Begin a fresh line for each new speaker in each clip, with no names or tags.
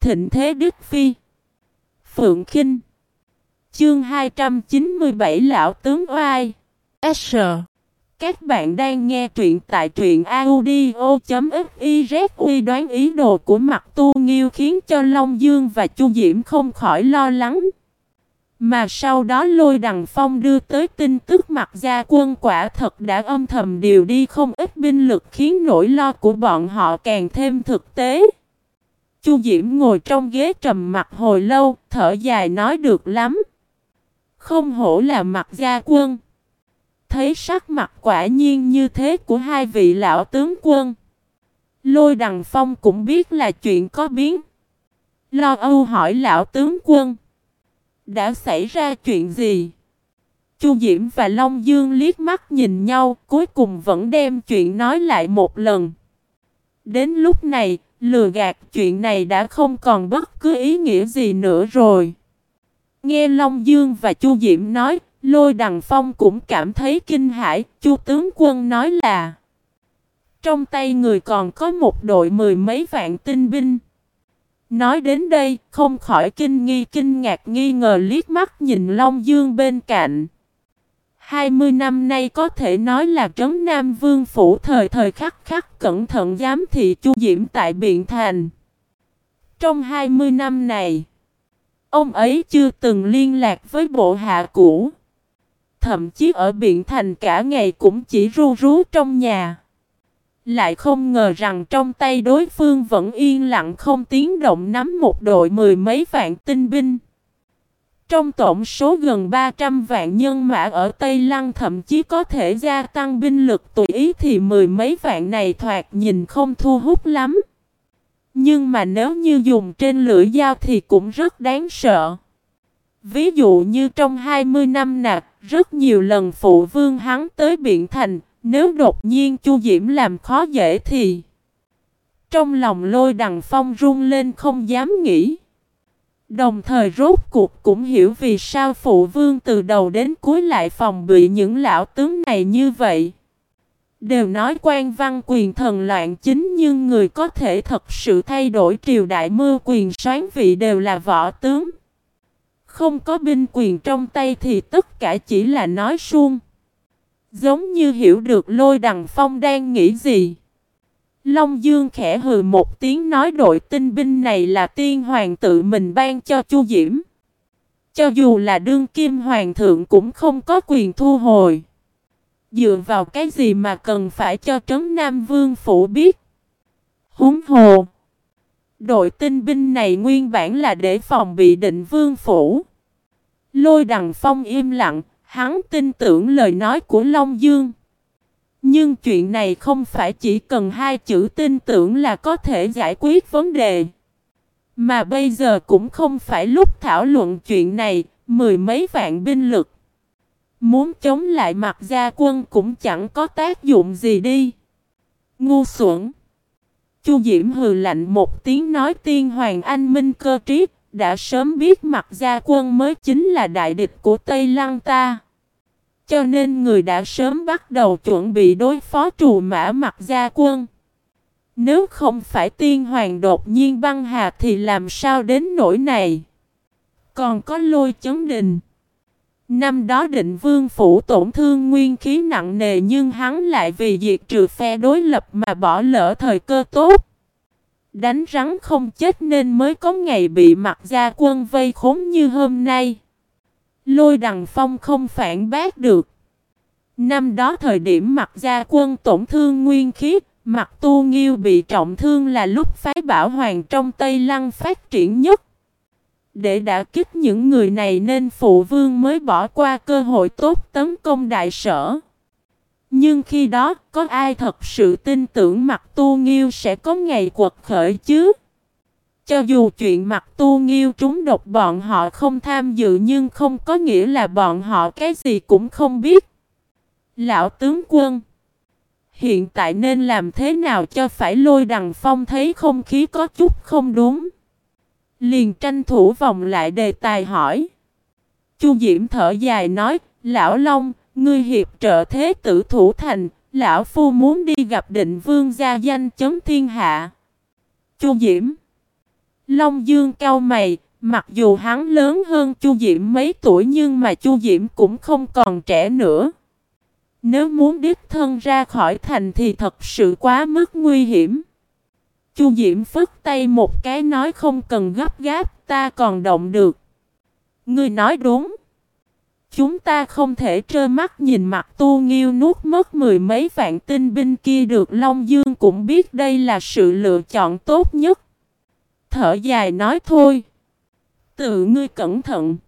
thịnh thế Đức Phi. Phượng Khinh. Chương 297 Lão tướng oai. S. Các bạn đang nghe truyện tại truyện audio.fiz. Uy đoán ý đồ của Mặc Tu Nghiêu khiến cho Long Dương và Chu Diễm không khỏi lo lắng. Mà sau đó Lôi Đằng Phong đưa tới tin tức Mặc Gia quân quả thật đã âm thầm điều đi không ít binh lực, khiến nỗi lo của bọn họ càng thêm thực tế. Chu Diễm ngồi trong ghế trầm mặc hồi lâu, thở dài nói được lắm. Không hổ là Mặc Gia quân. Thấy sắc mặt quả nhiên như thế của hai vị lão tướng quân, Lôi Đằng Phong cũng biết là chuyện có biến. Lo âu hỏi lão tướng quân: đã xảy ra chuyện gì? Chu Diễm và Long Dương liếc mắt nhìn nhau, cuối cùng vẫn đem chuyện nói lại một lần. Đến lúc này, lừa gạt chuyện này đã không còn bất cứ ý nghĩa gì nữa rồi. Nghe Long Dương và Chu Diễm nói, Lôi Đằng Phong cũng cảm thấy kinh hãi. Chu tướng quân nói là trong tay người còn có một đội 10 mấy vạn tinh binh. Nói đến đây, không khỏi kinh ngạc nghi ngờ liếc mắt nhìn Long Dương bên cạnh. 20 năm nay có thể nói là trấn Nam Vương phủ thời thời khắc khắc cẩn thận giám thị Chu Diễm tại Biện Thành. Trong 20 năm này, ông ấy chưa từng liên lạc với bộ hạ cũ. Thậm chí ở Biện Thành cả ngày cũng chỉ ru rú trong nhà. Lại không ngờ rằng trong tay đối phương vẫn yên lặng không tiếng động nắm một đội 10 mấy vạn tinh binh. Trong tổng số gần 300 vạn nhân mã ở Tây Lăng, thậm chí có thể gia tăng binh lực tùy ý, thì 10 mấy vạn này thoạt nhìn không thu hút lắm. Nhưng mà nếu như dùng trên lưỡi dao thì cũng rất đáng sợ. Ví dụ như trong 20 năm nạt, rất nhiều lần phụ vương hắn tới Biện Thành, nếu đột nhiên Chu Diễm làm khó dễ thì trong lòng Lôi Đằng Phong run lên không dám nghĩ. Đồng thời rốt cuộc cũng hiểu vì sao phụ vương từ đầu đến cuối lại phòng bị những lão tướng này như vậy. Đều nói quan văn quyền thần loạn chính, nhưng người có thể thật sự thay đổi triều đại mưu quyền soán vị đều là võ tướng. Không có binh quyền trong tay thì tất cả chỉ là nói suông. Giống như hiểu được Lôi Đằng Phong đang nghĩ gì. Long Dương khẽ hừ một tiếng nói đội tinh binh này là tiên hoàng tự mình ban cho Chu Diễm. Cho dù là đương kim hoàng thượng cũng không có quyền thu hồi. Dựa vào cái gì mà cần phải cho trấn Nam Vương phủ biết? Huống hồ, đội tinh binh này nguyên bản là để phòng bị Định Vương phủ. Lôi Đằng Phong im lặng, hắn tin tưởng lời nói của Long Dương. Nhưng chuyện này không phải chỉ cần hai chữ tin tưởng là có thể giải quyết vấn đề. Mà bây giờ cũng không phải lúc thảo luận chuyện này, 10 mấy vạn binh lực. Muốn chống lại Mặc Gia quân cũng chẳng có tác dụng gì đi. Ngu xuẩn. Chu Diễm hừ lạnh một tiếng nói tiên hoàng anh minh cơ trí, đã sớm biết Mặc Gia quân mới chính là đại địch của Tây Lăng ta. Cho nên người đã sớm bắt đầu chuẩn bị đối phó trù mã Mặc Gia quân. Nếu không phải tiên hoàng đột nhiên băng hà thì làm sao đến nỗi này. Còn có Lôi Chấn Đình. Năm đó Định Vương phủ tổn thương nguyên khí nặng nề, nhưng hắn lại vì diệt trừ phe đối lập mà bỏ lỡ thời cơ tốt. Đánh rắn không chết nên mới có ngày bị Mặc Gia quân vây khốn như hôm nay. Lôi Đằng Phong không phản bác được. Năm đó thời điểm Mặc Gia quân tổn thương nguyên khí, Mặc Tu Nghiêu bị trọng thương là lúc phái Bảo Hoàng trong Tây Lăng phát triển nhất. Để đả kích những người này nên phụ vương mới bỏ qua cơ hội tốt tấn công đại sở. Nhưng khi đó có ai thật sự tin tưởng Mặc Tu Nghiêu sẽ có ngày quật khởi chứ? Cho dù chuyện Mặc Tu Nghiêu trúng độc bọn họ không tham dự, nhưng không có nghĩa là bọn họ cái gì cũng không biết. Lão tướng quân, hiện tại nên làm thế nào cho phải? Lôi Đằng Phong thấy không khí có chút không đúng, liền tranh thủ vòng lại đề tài hỏi. Chu Diễm thở dài nói, lão Long, ngươi hiệp trợ thế tử thủ thành, lão phu muốn đi gặp Định Vương gia danh chấn thiên hạ. Chu Diễm, Long Dương cau mày, mặc dù hắn lớn hơn Chu Diễm mấy tuổi nhưng mà Chu Diễm cũng không còn trẻ nữa. Nếu muốn đích thân ra khỏi thành thì thật sự quá mức nguy hiểm. Chu Diễm phất tay một cái nói không cần gấp gáp, ta còn động được. Ngươi nói đúng. Chúng ta không thể trơ mắt nhìn mặt Tu Nghiêu nuốt mất mười mấy vạn tinh binh kia được. Long Dương cũng biết đây là sự lựa chọn tốt nhất. Thở dài nói thôi. Tự ngươi cẩn thận.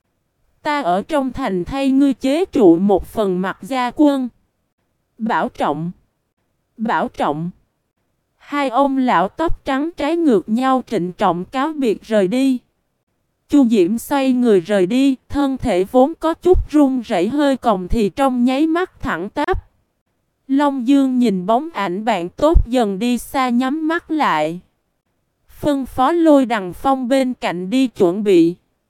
Ta ở trong thành thay ngươi chế trụ một phần Mặc Gia quân. Bảo trọng. Bảo trọng. Hai ông lão tóc trắng trái ngược nhau trịnh trọng cáo biệt rời đi. Chu Diễm xoay người rời đi, thân thể vốn có chút run rẩy hơi còng thì trong nháy mắt thẳng tắp. Long Dương nhìn bóng ảnh bạn tốt dần đi xa nhắm mắt lại. Phân phó Lôi Đằng Phong bên cạnh đi chuẩn bị.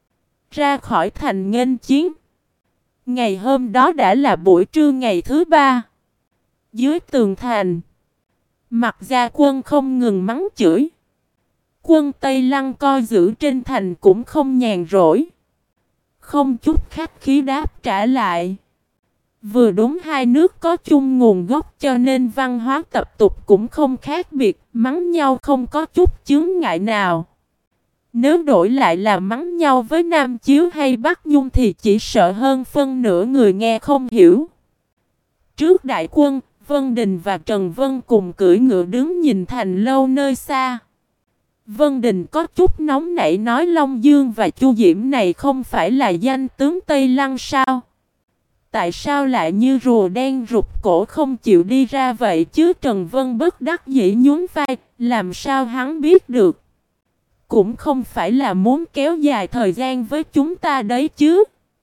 Ra khỏi thành nghênh chiến. Ngày hôm đó đã là buổi trưa ngày thứ ba. Dưới tường thành, Mặc Gia quân không ngừng mắng chửi. Quân Tây Lăng coi giữ trên thành cũng không nhàn rỗi. Không chút khách khí đáp trả lại. Vừa đúng hai nước có chung nguồn gốc cho nên văn hóa tập tục cũng không khác biệt. Mắng nhau không có chút chướng ngại nào. Nếu đổi lại là mắng nhau với Nam Chiếu hay Bắc Nhung thì chỉ sợ hơn phân nửa người nghe không hiểu. Trước đại quân, Vân Đình và Trần Vân cùng cưỡi ngựa đứng nhìn thành lâu nơi xa. Vân Đình có chút nóng nảy nói Long Dương và Chu Diễm này không phải là danh tướng Tây Lăng sao? Tại sao lại như rùa đen rụt cổ không chịu đi ra vậy chứ? Trần Vân bất đắc dĩ nhún vai, làm sao hắn biết được? Cũng không phải là muốn kéo dài thời gian với chúng ta đấy chứ.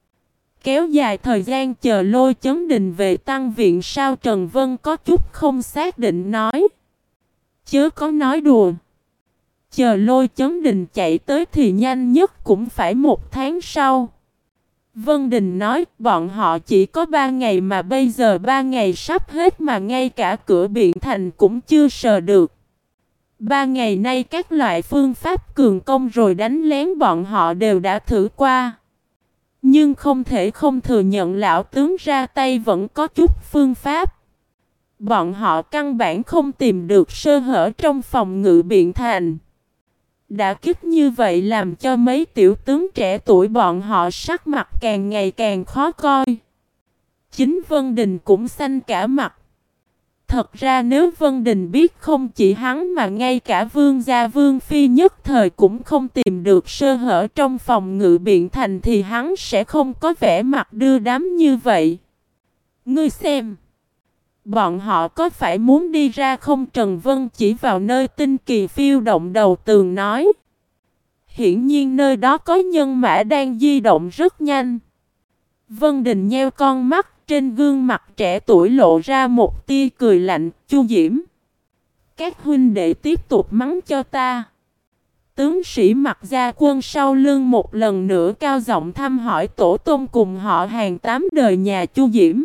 Kéo dài thời gian chờ Lôi Chấn Đình về tăng viện sao? Trần Vân có chút không xác định nói. Chớ có nói đùa. Chờ Lôi Chấn Đình chạy tới thì nhanh nhất cũng phải 1 tháng sau. Vân Đình nói bọn họ chỉ có 3 ngày mà bây giờ 3 ngày sắp hết mà ngay cả cửa Biện Thành cũng chưa sờ được. 3 ngày nay các loại phương pháp cường công rồi đánh lén bọn họ đều đã thử qua. Nhưng không thể không thừa nhận lão tướng ra tay vẫn có chút phương pháp. Bọn họ căn bản không tìm được sơ hở trong phòng ngự Biện Thành. Đã kích như vậy làm cho mấy tiểu tướng trẻ tuổi bọn họ sắc mặt càng ngày càng khó coi. Chính Vân Đình cũng xanh cả mặt. Thật ra nếu Vân Đình biết không chỉ hắn mà ngay cả vương gia vương phi nhất thời cũng không tìm được sơ hở trong phòng ngự Biện Thành thì hắn sẽ không có vẻ mặt đưa đám như vậy. Ngươi xem. Bọn họ có phải muốn đi ra không? Trần Vân chỉ vào nơi tinh kỳ phiêu động đầu tường nói. Hiển nhiên nơi đó có nhân mã đang di động rất nhanh. Vân Đình nheo con mắt, trên gương mặt trẻ tuổi lộ ra một tia cười lạnh. Chu Diễm, các huynh đệ tiếp tục mắng cho ta. Tướng sĩ Mặc Gia quân sau lưng một lần nữa cao giọng thăm hỏi tổ tông cùng họ hàng 8 đời nhà Chu Diễm.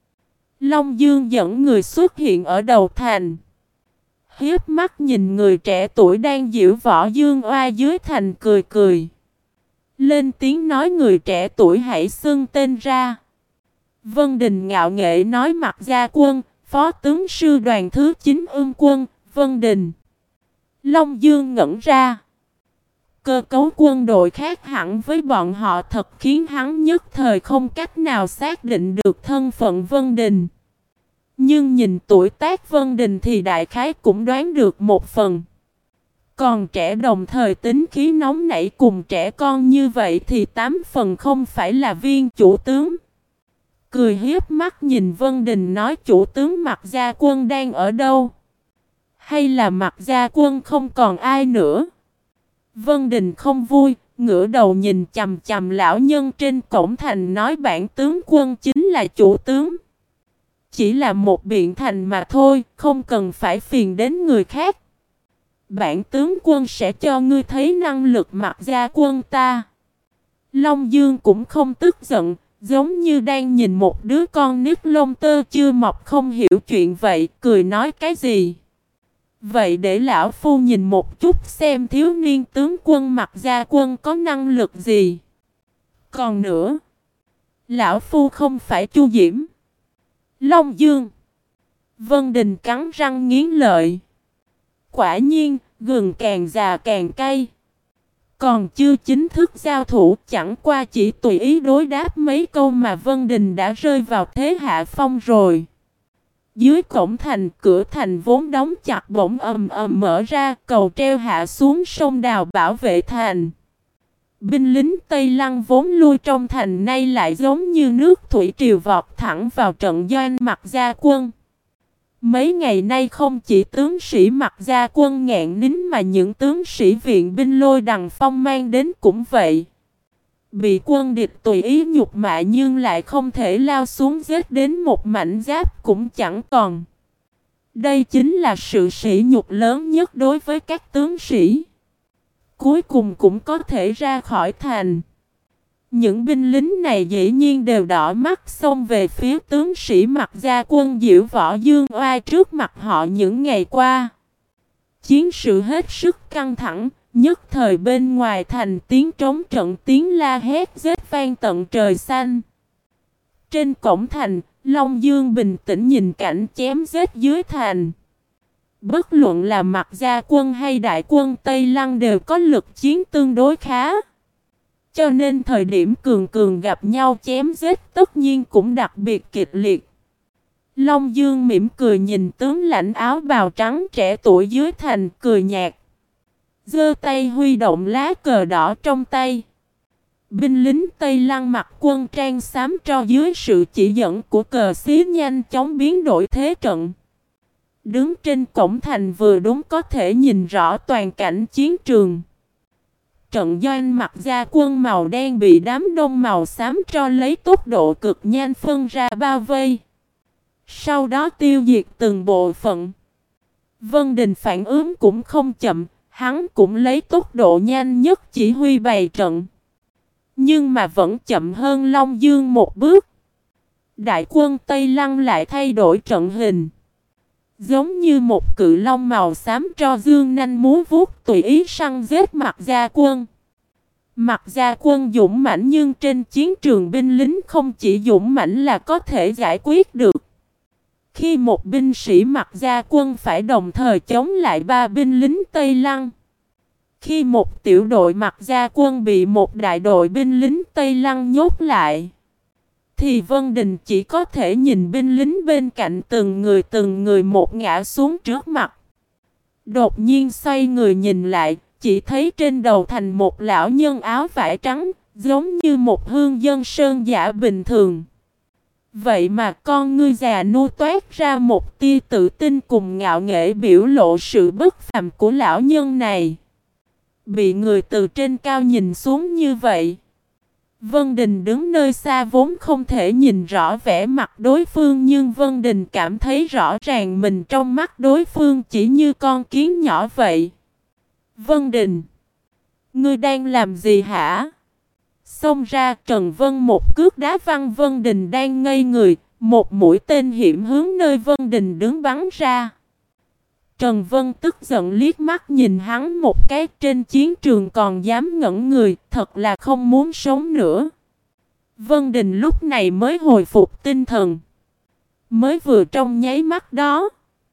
Long Dương dẫn người xuất hiện ở đầu thành. Hiếp mắt nhìn người trẻ tuổi đang diễu võ dương oai dưới thành cười cười. Lên tiếng nói người trẻ tuổi hãy xưng tên ra. Vân Đình ngạo nghễ nói Mặc Gia quân, phó tướng sư đoàn thứ 9 Ưng quân, Vân Đình. Long Dương ngẩn ra. Cơ cấu quân đội khác hẳn với bọn họ thật khiến hắn nhất thời không cách nào xác định được thân phận Vân Đình. Nhưng nhìn tuổi tác Vân Đình thì đại khái cũng đoán được một phần. Còn trẻ đồng thời tính khí nóng nảy cùng trẻ con như vậy thì 8 phần không phải là viên chủ tướng. Cười hiếp mắt nhìn Vân Đình nói chủ tướng Mặc Gia quân đang ở đâu? Hay là Mặc Gia quân không còn ai nữa? Vân Đình không vui, ngửa đầu nhìn chằm chằm lão nhân trên cổng thành nói bản tướng quân chính là chủ tướng. Chỉ là một biện thành mà thôi, không cần phải phiền đến người khác. Bản tướng quân sẽ cho ngươi thấy năng lực Mặc Gia quân ta. Long Dương cũng không tức giận, giống như đang nhìn một đứa con nít lông tơ chưa mọc không hiểu chuyện vậy, cười nói cái gì. Vậy để lão phu nhìn một chút xem thiếu niên tướng quân Mặc Gia Quân có năng lực gì. Còn nữa, lão phu không phải Chu Diễm, Long Dương. Vân Đình cắn răng nghiến lợi. Quả nhiên, gừng càng già càng cay. Còn chưa chính thức giao thủ, chẳng qua chỉ tùy ý đối đáp mấy câu mà Vân Đình đã rơi vào thế hạ phong rồi. Dưới cổng thành, cửa thành vốn đóng chặt bỗng ầm ầm mở ra, cầu treo hạ xuống sông Đào bảo vệ thành. Binh lính Tây Lăng vốn lui trong thành nay lại giống như nước thủy triều vọt thẳng vào trận doanh Mặc Gia Quân. Mấy ngày nay không chỉ tướng sĩ Mặc Gia Quân ngạn nín mà những tướng sĩ viện binh Lôi Đằng Phong mang đến cũng vậy. Bị quân địch tùy ý nhục mạ nhưng lại không thể lao xuống giết đến một mảnh giáp cũng chẳng còn. Đây chính là sự sỉ nhục lớn nhất đối với các tướng sĩ. Cuối cùng cũng có thể ra khỏi thành. Những binh lính này dĩ nhiên đều đỏ mắt xông về phía tướng sĩ Mặc Gia Quân diễu võ dương oai trước mặt họ những ngày qua. Chiến sự hết sức căng thẳng, nhất thời bên ngoài thành tiếng trống trận tiếng la hét rết vang tận trời xanh. Trên cổng thành, Long Dương bình tĩnh nhìn cảnh chém giết dưới thành. Bất luận là Mặc Gia Quân hay đại quân Tây Lăng đều có lực chiến tương đối khá. Cho nên thời điểm cường cường gặp nhau chém giết tất nhiên cũng đặc biệt kịch liệt. Long Dương mỉm cười nhìn tướng lãnh áo bào trắng trẻ tuổi dưới thành cười nhạt. Giơ tay huy động lá cờ đỏ trong tay. Binh lính Tây Lăng mặc quân trang xám tro dưới sự chỉ dẫn của cờ xí nhanh chóng biến đổi thế trận. Đứng trên cổng thành vừa đúng có thể nhìn rõ toàn cảnh chiến trường. Trận doanh Mặc Gia Quân màu đen bị đám đông màu xám tro lấy tốc độ cực nhanh phân ra bao vây. Sau đó tiêu diệt từng bộ phận. Vân Đình phản ứng cũng không chậm, hắn cũng lấy tốc độ nhanh nhất chỉ huy bày trận. Nhưng mà vẫn chậm hơn Long Dương một bước. Đại quân Tây Lăng lại thay đổi trận hình. Giống như một cự long màu xám tro dương nanh múa vuốt tùy ý săn giết Mặc Gia Quân. Mặc Gia Quân dũng mãnh nhưng trên chiến trường binh lính không chỉ dũng mãnh là có thể giải quyết được. Khi một binh sĩ Mặc Gia Quân phải đồng thời chống lại 3 binh lính Tây Lăng. Khi một tiểu đội Mặc Gia Quân bị một đại đội binh lính Tây Lăng nhốt lại, thì Vân Đình chỉ có thể nhìn binh lính bên cạnh từng người một ngã xuống trước mặt. Đột nhiên xoay người nhìn lại, chỉ thấy trên đầu thành một lão nhân áo vải trắng, giống như một hương dân sơn giả bình thường. Vậy mà con ngươi già nua toát ra một tia tự tin cùng ngạo nghễ biểu lộ sự bất phàm của lão nhân này. Bị người từ trên cao nhìn xuống như vậy, Vân Đình đứng nơi xa vốn không thể nhìn rõ vẻ mặt đối phương, nhưng Vân Đình cảm thấy rõ ràng mình trong mắt đối phương chỉ như con kiến nhỏ vậy. Vân Đình, ngươi đang làm gì hả? Xông ra, Trần Vân một cước đá văng Vân Đình đang ngây người, một mũi tên hiểm hướng nơi Vân Đình đứng bắn ra. Trần Vân tức giận liếc mắt nhìn hắn một cái, trên chiến trường còn dám ngẩn người, thật là không muốn sống nữa. Vân Đình lúc này mới hồi phục tinh thần. Mới vừa trong nháy mắt đó,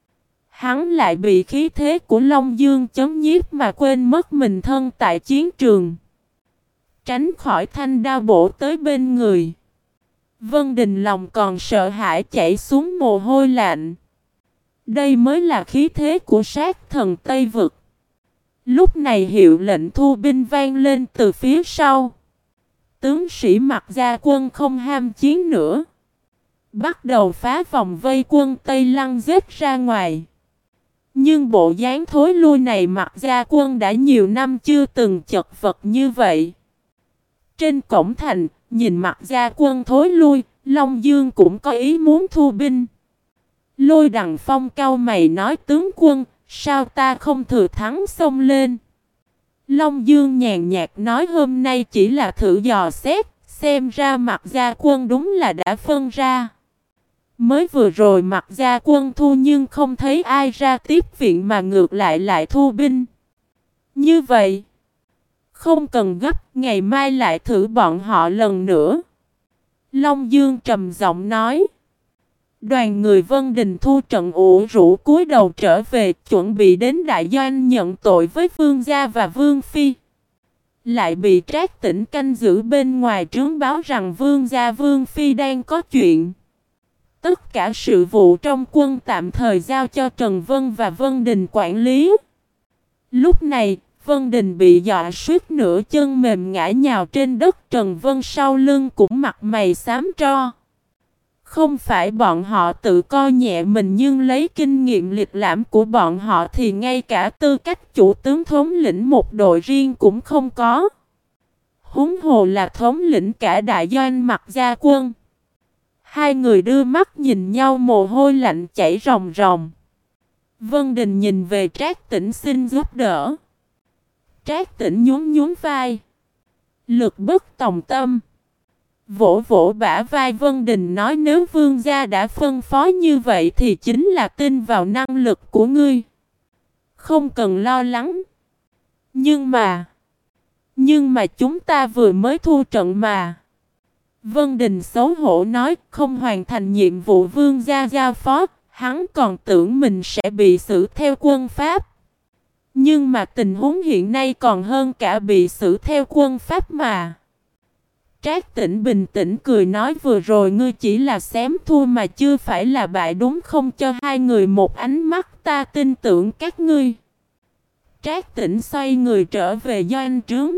hắn lại bị khí thế của Long Dương chấn nhiếp mà quên mất mình thân tại chiến trường. Tránh khỏi thanh đao bổ tới bên người. Vân Đình lòng còn sợ hãi chảy xuống mồ hôi lạnh. Đây mới là khí thế của sát thần Tây Vực. Lúc này hiệu lệnh thu binh vang lên từ phía sau. Tướng sĩ Mặc Gia Quân không ham chiến nữa, bắt đầu phá vòng vây quân Tây Lăng giết ra ngoài. Nhưng bộ dáng thối lui này Mặc Gia Quân đã nhiều năm chưa từng chật vật như vậy. Trên cổng thành, nhìn Mặc Gia Quân thối lui, Long Dương cũng có ý muốn thu binh. Lôi Đằng Phong cau mày nói: tướng quân, sao ta không thừa thắng xông lên? Long Dương nhàn nhạt nói: hôm nay chỉ là thử dò xét, xem ra Mặc Gia Quân đúng là đã phân ra. Mới vừa rồi Mặc Gia quân thu nhưng không thấy ai ra tiếp viện mà ngược lại thu binh. Như vậy, không cần gấp, ngày mai lại thử bọn họ lần nữa. Long Dương trầm giọng nói. Đoàn người Vân Đình thu trận ủ rũ cúi đầu trở về, chuẩn bị đến đại doanh nhận tội với Vương gia và Vương phi. Lại bị Trác Tĩnh canh giữ bên ngoài trướng báo rằng Vương gia Vương phi đang có chuyện. Tất cả sự vụ trong quân tạm thời giao cho Trần Vân và Vân Đình quản lý. Lúc này, Vân Đình bị dọa suýt nửa chân mềm ngã nhào trên đất. Trần Vân sau lưng cũng mặt mày xám tro. Không phải bọn họ tự coi nhẹ mình, nhưng lấy kinh nghiệm lịch lãm của bọn họ thì ngay cả tư cách chủ tướng thống lĩnh một đội riêng cũng không có. Huống hồ là thống lĩnh cả đại doanh Mặc Gia quân. Hai người đưa mắt nhìn nhau, mồ hôi lạnh chảy ròng ròng. Vân Đình nhìn về Trác Tĩnh xin giúp đỡ. Trác Tĩnh nhún nhún vai. Lực bất tòng tâm. Vỗ vỗ bả vai Vân Đình nói, nếu vương gia đã phân phó như vậy thì chính là tin vào năng lực của ngươi. Không cần lo lắng. Nhưng mà chúng ta vừa mới thua trận mà. Vân Đình xấu hổ nói, không hoàn thành nhiệm vụ vương gia giao phó, hắn còn tưởng mình sẽ bị xử theo quân pháp. Nhưng mà tình huống hiện nay còn hơn cả bị xử theo quân pháp mà. Trác Tĩnh bình tĩnh cười nói, vừa rồi ngươi chỉ là xém thua mà chưa phải là bại đúng không? Cho hai người một ánh mắt, ta tin tưởng các ngươi. Trác Tĩnh xoay người trở về doanh trướng.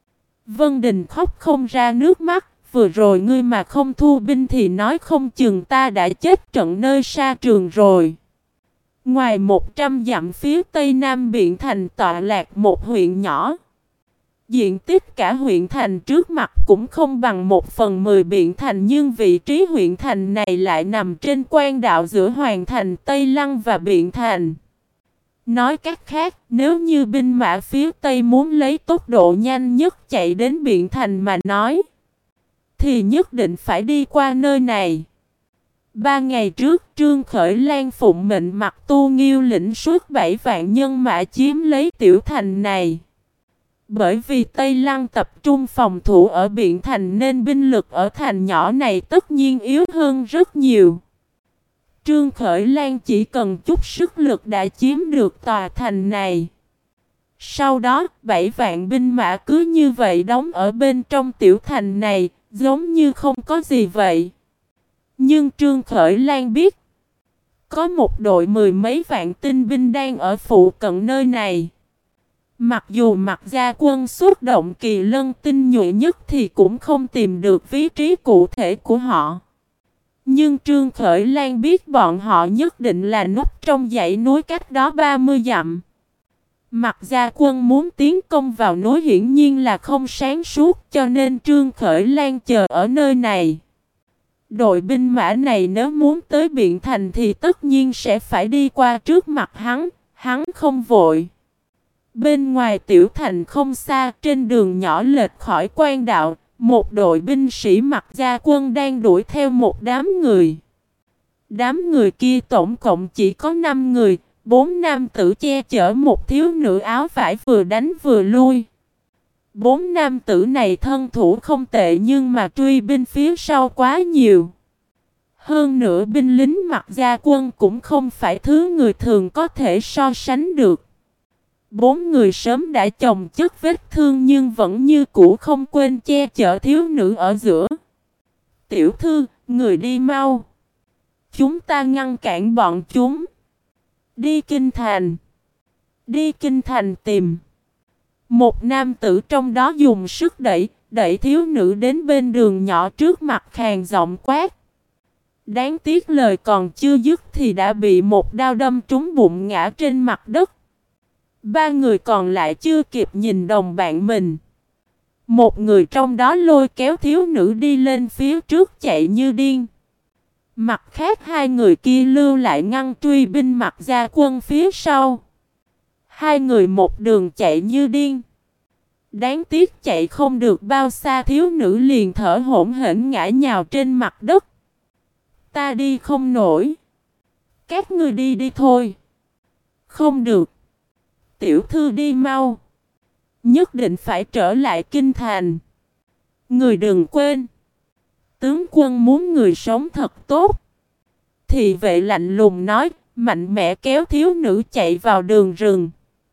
Vân Đình khóc không ra nước mắt. Vừa rồi ngươi mà không thu binh thì nói không chừng ta đã chết trận nơi sa trường rồi. Ngoài 100 dặm phía tây nam Biện Thành tọa lạc một huyện nhỏ. Diện tích cả huyện thành trước mặt cũng không bằng 1/10 Biện Thành, nhưng vị trí huyện thành này lại nằm trên quan đạo giữa Hoàng Thành Tây Lăng và Biện Thành. Nói cách khác, nếu như binh mã phía Tây muốn lấy tốc độ nhanh nhất chạy đến Biện Thành mà nói, thì nhất định phải đi qua nơi này. 3 ngày trước, Trương Khởi Lan phụng mệnh Mặc Tu Nghiêu lĩnh suốt 7 vạn nhân mã chiếm lấy tiểu thành này. Bởi vì Tây Lăng tập trung phòng thủ ở Biện Thành nên binh lực ở thành nhỏ này tất nhiên yếu hơn rất nhiều. Trương Khởi Lan chỉ cần chút sức lực đã chiếm được tòa thành này. Sau đó, 7 vạn binh mã cứ như vậy đóng ở bên trong tiểu thành này, giống như không có gì vậy. Nhưng Trương Khởi Lan biết, có một đội 10 mấy vạn tinh binh đang ở phụ cận nơi này. Mặc dù Mặc Gia quân xuất động kỳ lân tinh nhuệ nhất thì cũng không tìm được vị trí cụ thể của họ. Nhưng Trương Khởi Lan biết bọn họ nhất định là núp trong dãy núi cách đó 30 dặm. Mặc Gia quân muốn tiến công vào núi hiển nhiên là không sáng suốt, cho nên Trương Khởi Lan chờ ở nơi này. Đội binh mã này nếu muốn tới Biện Thành thì tất nhiên sẽ phải đi qua trước mặt hắn không vội. Bên ngoài tiểu thành không xa, trên đường nhỏ lệch khỏi quan đạo, một đội binh sĩ Mặc Gia quân đang đuổi theo một đám người. Đám người kia tổng cộng chỉ có 5 người, 4 nam tử che chở một thiếu nữ áo vải vừa đánh vừa lui. 4 nam tử này thân thủ không tệ nhưng mà truy binh phía sau quá nhiều. Hơn nữa binh lính Mặc Gia quân cũng không phải thứ người thường có thể so sánh được. 4 người sớm đã chồng chất vết thương nhưng vẫn như cũ không quên che chở thiếu nữ ở giữa. Tiểu thư, người đi mau. Chúng ta ngăn cản bọn chúng. Đi Kinh Thành. Đi Kinh Thành tìm. Một nam tử trong đó dùng sức đẩy thiếu nữ đến bên đường nhỏ trước mặt, khàn giọng quát. Đáng tiếc lời còn chưa dứt thì đã bị một đao đâm trúng bụng ngã trên mặt đất. 3 người còn lại chưa kịp nhìn đồng bạn mình. Một người trong đó lôi kéo thiếu nữ đi lên phía trước chạy như điên. Mặt khác 2 người kia lưu lại ngăn truy binh Mặc Gia quân phía sau. 2 người một đường chạy như điên. Đáng tiếc chạy không được bao xa thiếu nữ liền thở hổn hển ngã nhào trên mặt đất. Ta đi không nổi. Các ngươi đi đi thôi. Không được. Tiểu thư đi mau. Nhất định phải trở lại kinh thành. Người đừng quên. Tướng quân muốn người sống thật tốt. Thị vệ lạnh lùng nói, mạnh mẽ kéo thiếu nữ chạy vào đường rừng.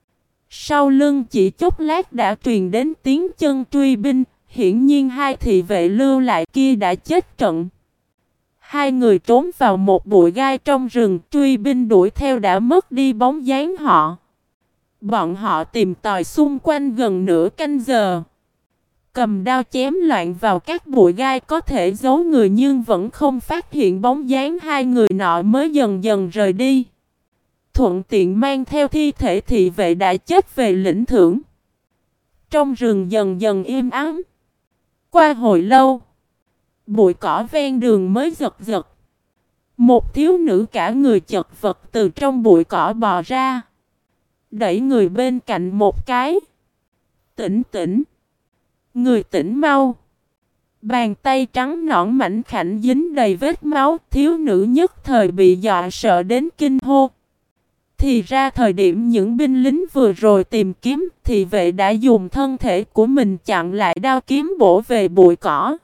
Sau lưng chỉ chốc lát đã truyền đến tiếng chân truy binh, hiển nhiên hai thị vệ lưu lại kia đã chết trận. Hai người trốn vào một bụi gai trong rừng, truy binh đuổi theo đã mất đi bóng dáng họ. Bọn họ tìm tòi xung quanh gần nửa canh giờ. Cầm đao chém loạn vào các bụi gai có thể giấu người nhưng vẫn không phát hiện bóng dáng hai người nọ mới dần dần rời đi. Thuận tiện mang theo thi thể thị vệ đã chết về lĩnh thưởng. Trong rừng dần dần im ắng. Qua hồi lâu, bụi cỏ ven đường mới giật giật. Một thiếu nữ cả người chật vật từ trong bụi cỏ bò ra. Đẩy người bên cạnh một cái. Tỉnh tỉnh. Người tỉnh mau. Bàn tay trắng nõn mảnh khảnh dính đầy vết máu. Thiếu nữ nhất thời bị dọa sợ đến kinh hô. Thì ra thời điểm những binh lính vừa rồi tìm kiếm, thị vệ đã dùng thân thể của mình chặn lại đao kiếm bổ về bụi cỏ.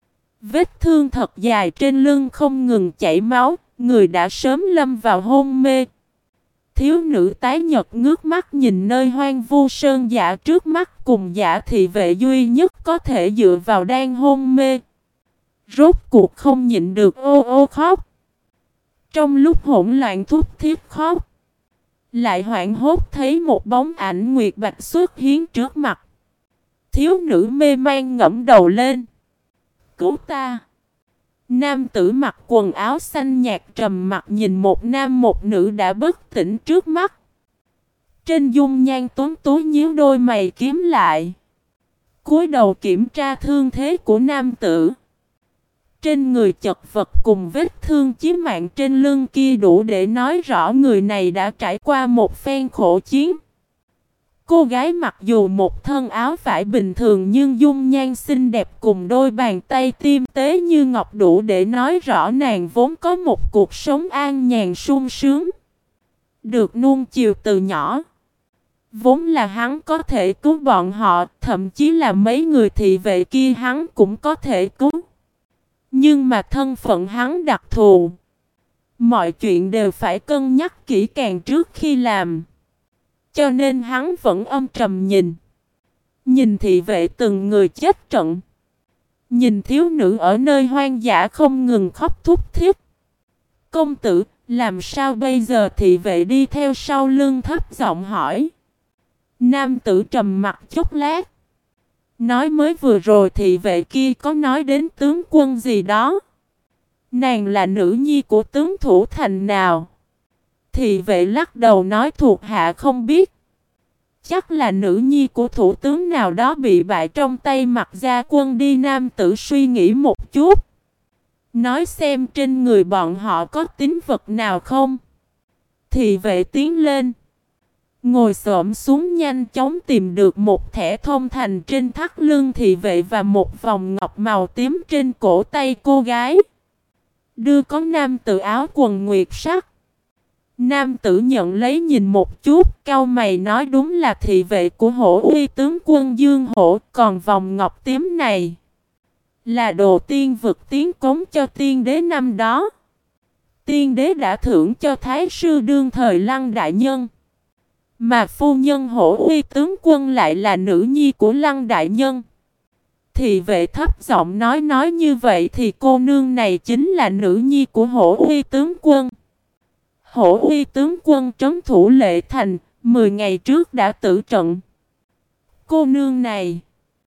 Vết thương thật dài trên lưng không ngừng chảy máu, người đã sớm lâm vào hôn mê. Thiếu nữ tái nhợt ngước mắt nhìn nơi hoang vu sơn dã trước mắt cùng giả thị vệ duy nhất có thể dựa vào đang hôn mê. Rốt cuộc không nhịn được ô ô khóc. Trong lúc hỗn loạn thút thít khóc, lại hoảng hốt thấy một bóng ảnh nguyệt bạch xuất hiện trước mặt. Thiếu nữ mê man ngẫm đầu lên. Cứu ta! Nam tử mặc quần áo xanh nhạt trầm mặt nhìn một nam một nữ đã bất tỉnh trước mắt. Trên dung nhan tuấn tú nhíu đôi mày kiếm lại. Cúi đầu kiểm tra thương thế của nam tử. Trên người chật vật cùng vết thương chí mạng trên lưng kia đủ để nói rõ người này đã trải qua một phen khổ chiến. Cô gái mặc dù một thân áo vải bình thường nhưng dung nhan xinh đẹp cùng đôi bàn tay tiêm tế như ngọc đủ để nói rõ nàng vốn có một cuộc sống an nhàn sung sướng. Được nuông chiều từ nhỏ. Vốn là hắn có thể cứu bọn họ, thậm chí là mấy người thị vệ kia hắn cũng có thể cứu. Nhưng mà thân phận hắn đặc thù. Mọi chuyện đều phải cân nhắc kỹ càng trước khi làm. Cho nên hắn vẫn âm trầm nhìn. Nhìn thị vệ từng người chết trận. Nhìn thiếu nữ ở nơi hoang dã không ngừng khóc thút thít. Công tử, làm sao bây giờ? Thị vệ đi theo sau lưng thấp giọng hỏi. Nam tử trầm mặt chốc lát. Nói mới vừa rồi thị vệ kia có nói đến tướng quân gì đó. Nàng là nữ nhi của tướng thủ thành nào? Thị vệ lắc đầu nói thuộc hạ không biết. Chắc là nữ nhi của thủ tướng nào đó bị bại trong tay Mặc Gia quân đi. Nam tử suy nghĩ một chút. Nói xem trên người bọn họ có tín vật nào không? Thị vệ tiến lên. Ngồi xổm xuống nhanh chóng tìm được một thẻ thông thành trên thắt lưng thị vệ và một vòng ngọc màu tím trên cổ tay cô gái. Đưa có nam tử áo quần nguyệt sắc. Nam tử nhận lấy nhìn một chút, cau mày nói đúng là thị vệ của Hổ Uy tướng quân Dương Hổ, còn vòng ngọc tím này là đồ tiên vực tiến cống cho tiên đế năm đó. Tiên đế đã thưởng cho thái sư đương thời Lăng đại nhân. Mà phu nhân Hổ Uy tướng quân lại là nữ nhi của Lăng đại nhân. Thị vệ thấp giọng nói như vậy thì cô nương này chính là nữ nhi của Hổ Uy tướng quân. Hổ Uy tướng quân trấn thủ Lệ Thành, 10 ngày trước đã tử trận. Cô nương này.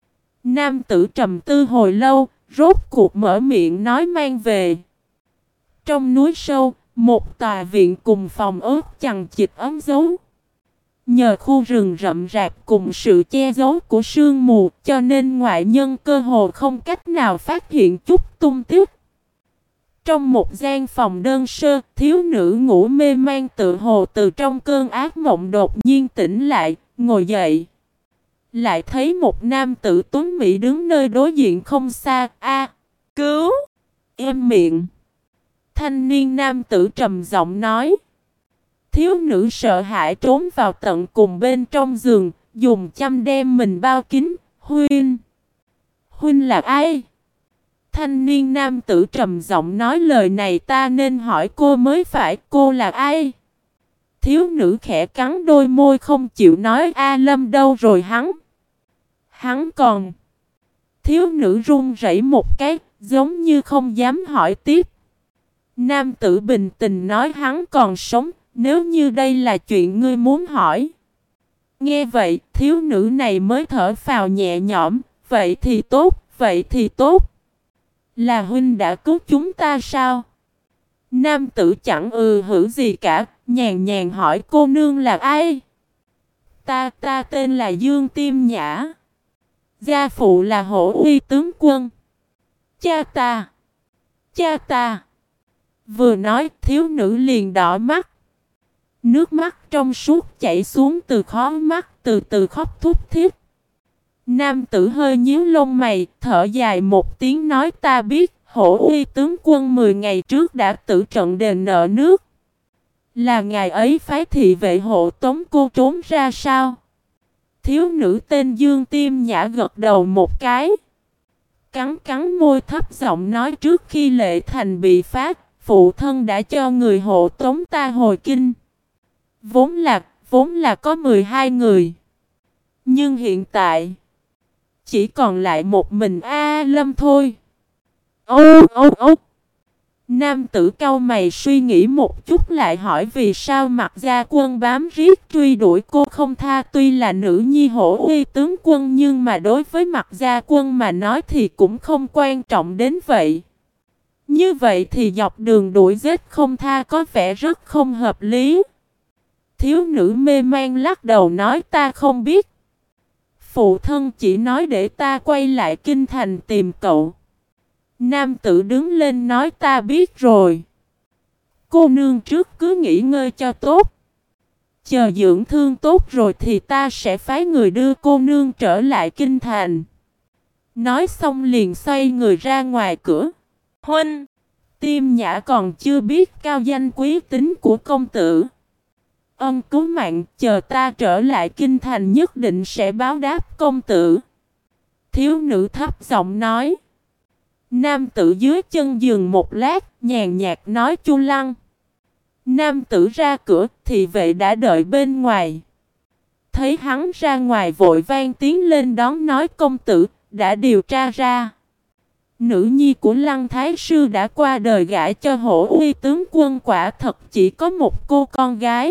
Nam tử trầm tư hồi lâu, rốt cuộc mở miệng nói mang về. Trong núi sâu, một tòa viện cùng phòng ốt chằng chịt ấm dấu. Nhờ khu rừng rậm rạp cùng sự che giấu của sương mù cho nên ngoại nhân cơ hồ không cách nào phát hiện chút tung tích. Trong một gian phòng đơn sơ, thiếu nữ ngủ mê man tự hồ từ trong cơn ác mộng đột nhiên tỉnh lại, ngồi dậy. Lại thấy một nam tử tuấn mỹ đứng nơi đối diện không xa. A, cứu! Im miệng! Thanh niên nam tử trầm giọng nói. Thiếu nữ sợ hãi trốn vào tận cùng bên trong giường, dùng chăn đem mình bao kín. Huynh! Huynh là ai? Thanh niên nam tử trầm giọng nói lời này ta nên hỏi cô mới phải, cô là ai? Thiếu nữ khẽ cắn đôi môi không chịu nói A Lâm đâu rồi hắn? Hắn còn... Thiếu nữ run rẩy một cái, giống như không dám hỏi tiếp. Nam tử bình tĩnh nói hắn còn sống, nếu như đây là chuyện ngươi muốn hỏi. Nghe vậy, thiếu nữ này mới thở phào nhẹ nhõm, vậy thì tốt, vậy thì tốt. Là huynh đã cứu chúng ta sao? Nam tử chẳng hử gì cả, nhàn nhàn hỏi cô nương là ai? Ta tên là Dương Tiêm Nhã. Gia phụ là Hổ Uy tướng quân. Cha ta. Vừa nói thiếu nữ liền đỏ mắt. Nước mắt trong suốt chảy xuống từ khóe mắt, từ từ khóc thút thít. Nam tử hơi nhíu lông mày, thở dài một tiếng nói ta biết, Hổ Uy tướng quân 10 ngày trước đã tử trận đền nợ nước. Là ngày ấy phái thị vệ hộ tống cô trốn ra sao? Thiếu nữ tên Dương Tiêm Nhã gật đầu một cái. Cắn môi thấp giọng nói trước khi Lệ Thành bị phát, phụ thân đã cho người hộ tống ta hồi kinh. Vốn là có 12 người. Nhưng hiện tại chỉ còn lại một mình A Lâm thôi. Ô. Nam tử cau mày suy nghĩ một chút lại hỏi vì sao Mặc Gia Quân bám riết truy đuổi cô không tha. Tuy là nữ nhi Hổ Uy tướng quân nhưng mà đối với Mặc Gia Quân mà nói thì cũng không quan trọng đến vậy. Như vậy thì dọc đường đuổi giết không tha có vẻ rất không hợp lý. Thiếu nữ mê man lắc đầu nói ta không biết. Phụ thân chỉ nói để ta quay lại kinh thành tìm cậu. Nam tử đứng lên nói ta biết rồi. Cô nương trước cứ nghỉ ngơi cho tốt. Chờ dưỡng thương tốt rồi thì ta sẽ phái người đưa cô nương trở lại kinh thành. Nói xong liền xoay người ra ngoài cửa. Huynh! Tiêm Nhã còn chưa biết cao danh quý tính của công tử. Ân cứu mạng, chờ ta trở lại kinh thành nhất định sẽ báo đáp công tử. Thiếu nữ thấp giọng nói. Nam tử dưới chân giường một lát, nhàn nhạt nói Chu Lăng. Nam tử ra cửa, thì vệ đã đợi bên ngoài. Thấy hắn ra ngoài vội vang tiến lên đón nói công tử, đã điều tra ra. Nữ nhi của Lăng Thái Sư đã qua đời gả cho Hổ Uy tướng quân quả thật chỉ có một cô con gái.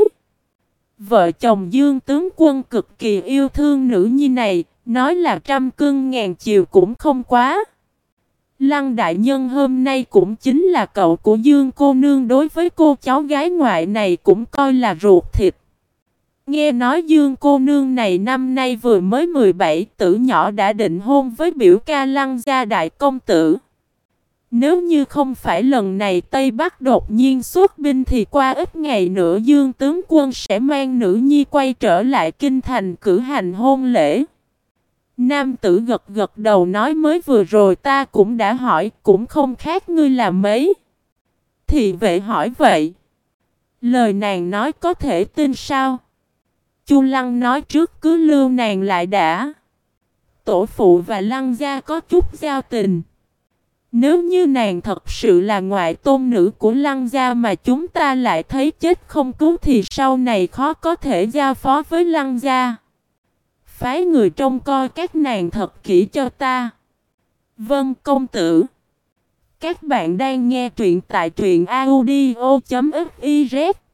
Vợ chồng Dương tướng quân cực kỳ yêu thương nữ nhi này, nói là trăm cưng ngàn chiều cũng không quá. Lăng đại nhân hôm nay cũng chính là cậu của Dương cô nương đối với cô cháu gái ngoại này cũng coi là ruột thịt. Nghe nói Dương cô nương này năm nay vừa mới 17, tử nhỏ đã định hôn với biểu ca Lăng gia đại công tử. Nếu như không phải lần này Tây Bắc đột nhiên xuất binh thì qua ít ngày nữa Dương tướng quân sẽ mang nữ nhi quay trở lại kinh thành cử hành hôn lễ. Nam tử gật đầu nói mới vừa rồi ta cũng đã hỏi, cũng không khác ngươi là mấy. Thị vệ hỏi vậy. Lời nàng nói có thể tin sao? Chu Lăng nói trước cứ lưu nàng lại đã. Tổ phụ và Lăng gia có chút giao tình. Nếu như nàng thật sự là ngoại tôn nữ của Lăng gia mà chúng ta lại thấy chết không cứu thì sau này khó có thể giao phó với Lăng gia. Phái người trông coi các nàng thật kỹ cho ta. Vâng công tử. Các bạn đang nghe truyện tại truyện audio.fiz